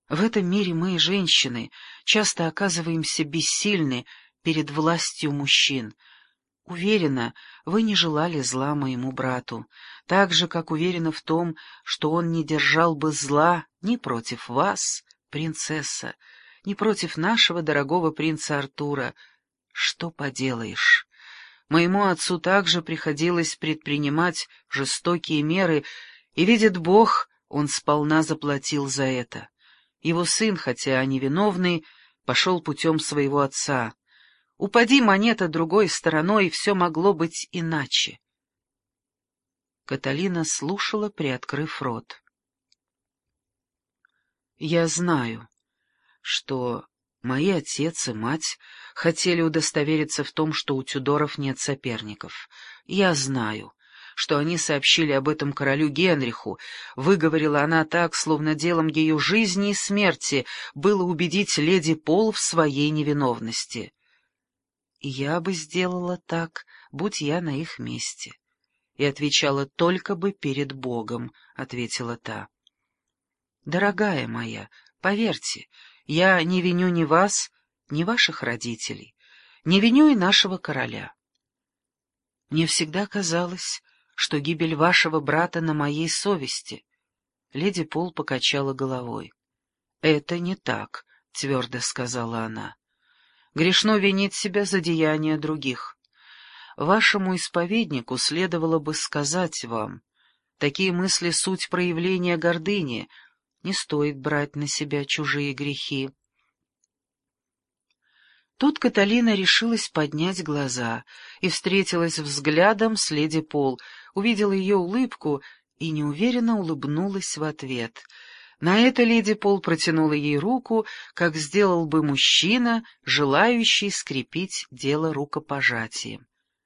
В этом мире мы, женщины, часто оказываемся бессильны перед властью мужчин. Уверена, вы не желали зла моему брату, так же, как уверена в том, что он не держал бы зла ни против вас, принцесса, ни против нашего дорогого принца Артура. Что поделаешь? Моему отцу также приходилось предпринимать жестокие меры, и, видит Бог, он сполна заплатил за это. Его сын, хотя невиновный, пошел путем своего отца. Упади монета другой стороной, все могло быть иначе. Каталина слушала, приоткрыв рот. «Я знаю, что мои отец и мать хотели удостовериться в том, что у Тюдоров нет соперников. Я знаю, что они сообщили об этом королю Генриху», — выговорила она так, словно делом ее жизни и смерти было убедить леди Пол в своей невиновности. «Я бы сделала так, будь я на их месте, и отвечала только бы перед Богом», — ответила та. «Дорогая моя, поверьте, я не виню ни вас, ни ваших родителей, не виню и нашего короля. Мне всегда казалось, что гибель вашего брата на моей совести». Леди Пол покачала головой. «Это не так», — твердо сказала она. «Грешно винить себя за деяния других. Вашему исповеднику следовало бы сказать вам, такие мысли — суть проявления гордыни, не стоит брать на себя чужие грехи». Тут Каталина решилась поднять глаза и встретилась взглядом с леди Пол, увидела ее улыбку и неуверенно улыбнулась в ответ. На это леди Пол протянула ей руку, как сделал бы мужчина, желающий скрепить дело рукопожатием.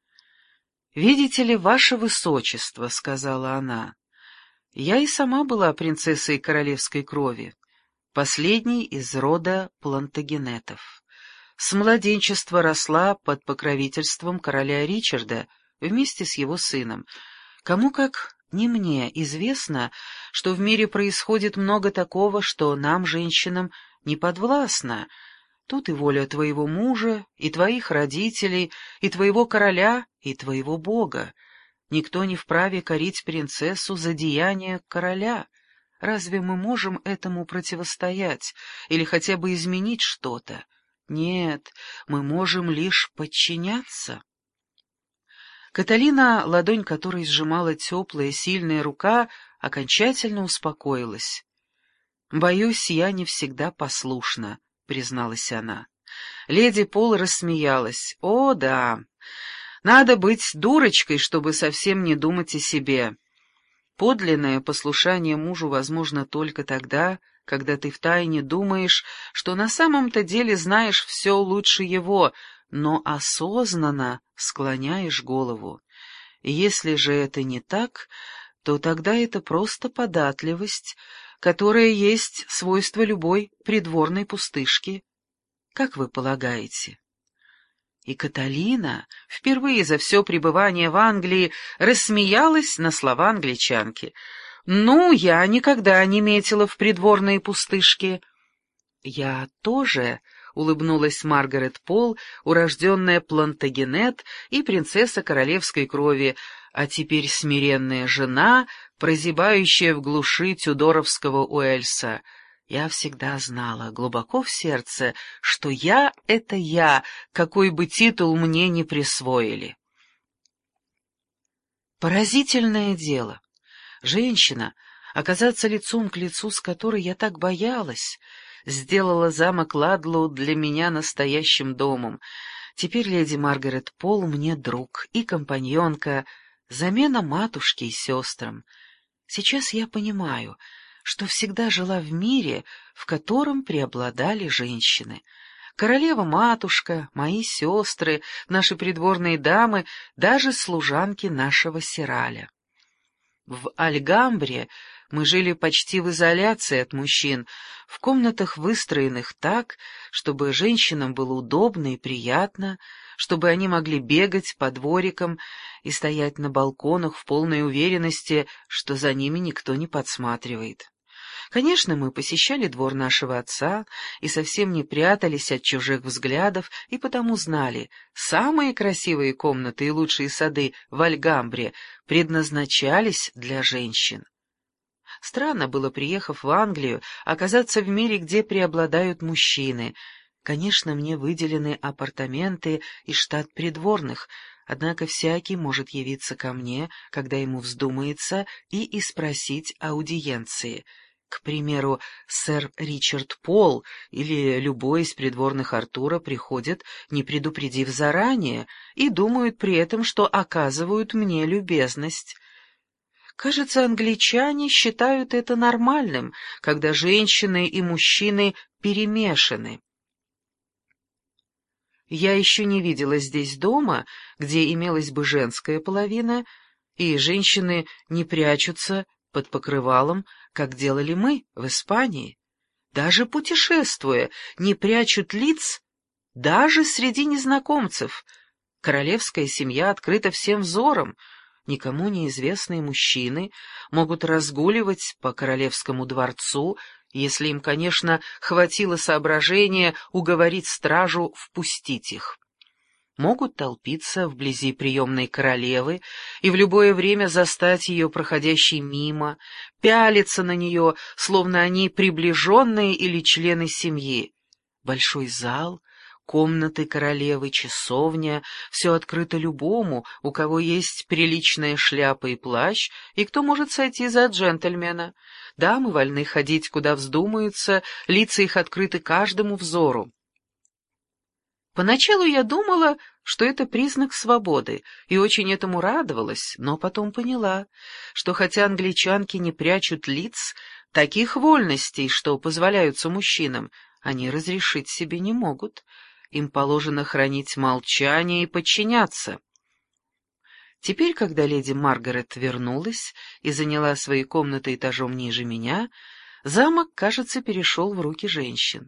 «Видите ли, ваше высочество», — сказала она, — «я и сама была принцессой королевской крови, последней из рода Плантагенетов. С младенчества росла под покровительством короля Ричарда вместе с его сыном. Кому как не мне известно, что в мире происходит много такого, что нам, женщинам, не подвластно. Тут и воля твоего мужа, и твоих родителей, и твоего короля, и твоего бога. Никто не вправе корить принцессу за деяния короля. Разве мы можем этому противостоять или хотя бы изменить что-то? Нет, мы можем лишь подчиняться». Каталина, ладонь которой сжимала теплая, сильная рука, окончательно успокоилась. «Боюсь, я не всегда послушна», — призналась она. Леди Пол рассмеялась. «О, да, надо быть дурочкой, чтобы совсем не думать о себе. Подлинное послушание мужу возможно только тогда, когда ты втайне думаешь, что на самом-то деле знаешь все лучше его, но осознанно склоняешь голову. Если же это не так, то тогда это просто податливость, которая есть свойство любой придворной пустышки. Как вы полагаете?» И Каталина, впервые за все пребывание в Англии, рассмеялась на слова англичанки. «Ну, я никогда не метила в придворные пустышки». «Я тоже», — улыбнулась Маргарет Пол, урожденная Плантагенет и принцесса королевской крови, а теперь смиренная жена, прозябающая в глуши тюдоровского Уэльса. «Я всегда знала, глубоко в сердце, что я — это я, какой бы титул мне ни присвоили». Поразительное дело. Женщина, оказаться лицом к лицу, с которой я так боялась, сделала замок Ладлоу для меня настоящим домом. Теперь леди Маргарет Пол мне друг и компаньонка, замена матушке и сестрам. Сейчас я понимаю, что всегда жила в мире, в котором преобладали женщины. Королева-матушка, мои сестры, наши придворные дамы, даже служанки нашего Сираля. В Альгамбре мы жили почти в изоляции от мужчин, в комнатах, выстроенных так, чтобы женщинам было удобно и приятно, чтобы они могли бегать по дворикам и стоять на балконах в полной уверенности, что за ними никто не подсматривает. Конечно, мы посещали двор нашего отца и совсем не прятались от чужих взглядов, и потому знали, самые красивые комнаты и лучшие сады в Альгамбре предназначались для женщин. Странно было, приехав в Англию, оказаться в мире, где преобладают мужчины. Конечно, мне выделены апартаменты и штат придворных, однако всякий может явиться ко мне, когда ему вздумается, и испросить аудиенции. К примеру, сэр Ричард Пол или любой из придворных Артура приходят, не предупредив заранее, и думают при этом, что оказывают мне любезность. Кажется, англичане считают это нормальным, когда женщины и мужчины перемешаны. Я еще не видела здесь дома, где имелась бы женская половина, и женщины не прячутся под покрывалом, как делали мы в Испании. Даже путешествуя, не прячут лиц, даже среди незнакомцев. Королевская семья открыта всем взором. Никому неизвестные мужчины могут разгуливать по королевскому дворцу, если им, конечно, хватило соображения уговорить стражу впустить их. Могут толпиться вблизи приемной королевы и в любое время застать ее проходящей мимо, пялиться на нее, словно они приближенные или члены семьи. Большой зал, комнаты королевы, часовня — все открыто любому, у кого есть приличная шляпа и плащ, и кто может сойти за джентльмена. Дамы вольны ходить, куда вздумаются, лица их открыты каждому взору. Поначалу я думала, что это признак свободы, и очень этому радовалась, но потом поняла, что хотя англичанки не прячут лиц, таких вольностей, что позволяются мужчинам, они разрешить себе не могут. Им положено хранить молчание и подчиняться. Теперь, когда леди Маргарет вернулась и заняла свои комнаты этажом ниже меня, замок, кажется, перешел в руки женщин.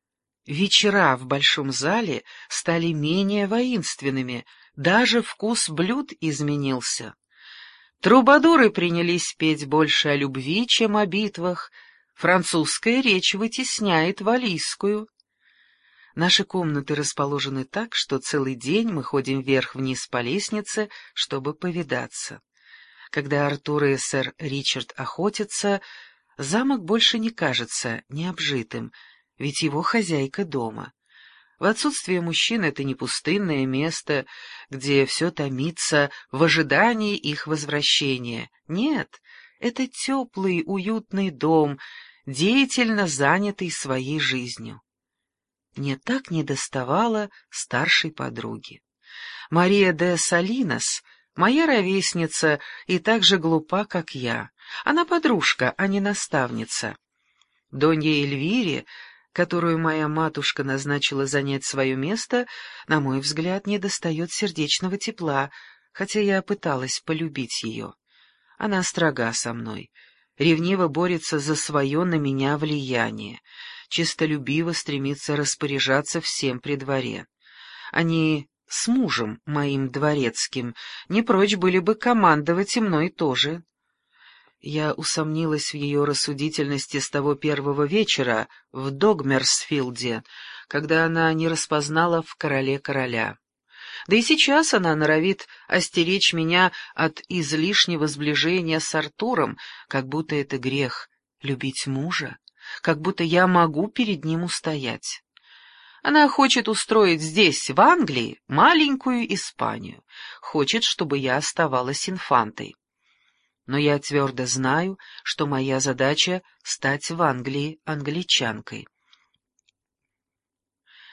Вечера в большом зале стали менее воинственными, даже вкус блюд изменился. Трубадуры принялись петь больше о любви, чем о битвах, французская речь вытесняет валлийскую. Наши комнаты расположены так, что целый день мы ходим вверх-вниз по лестнице, чтобы повидаться. Когда Артур и сэр Ричард охотятся, замок больше не кажется необжитым, ведь его хозяйка дома. В отсутствие мужчин это не пустынное место, где все томится в ожидании их возвращения. Нет, это теплый, уютный дом, деятельно занятый своей жизнью. Мне так недоставало старшей подруги. Мария де Салинас — моя ровесница и так же глупа, как я. Она подружка, а не наставница. Донья Эльвире, которую моя матушка назначила занять свое место, на мой взгляд, недостает сердечного тепла, хотя я пыталась полюбить ее. Она строга со мной, ревниво борется за свое на меня влияние, честолюбиво стремится распоряжаться всем при дворе. Они с мужем моим дворецким не прочь были бы командовать и мной тоже. Я усомнилась в ее рассудительности с того первого вечера в Догмерсфилде, когда она не распознала в короле короля. Да и сейчас она норовит остеречь меня от излишнего сближения с Артуром, как будто это грех — любить мужа, как будто я могу перед ним устоять. Она хочет устроить здесь, в Англии, маленькую Испанию, хочет, чтобы я оставалась инфантой. Но я твердо знаю, что моя задача — стать в Англии англичанкой.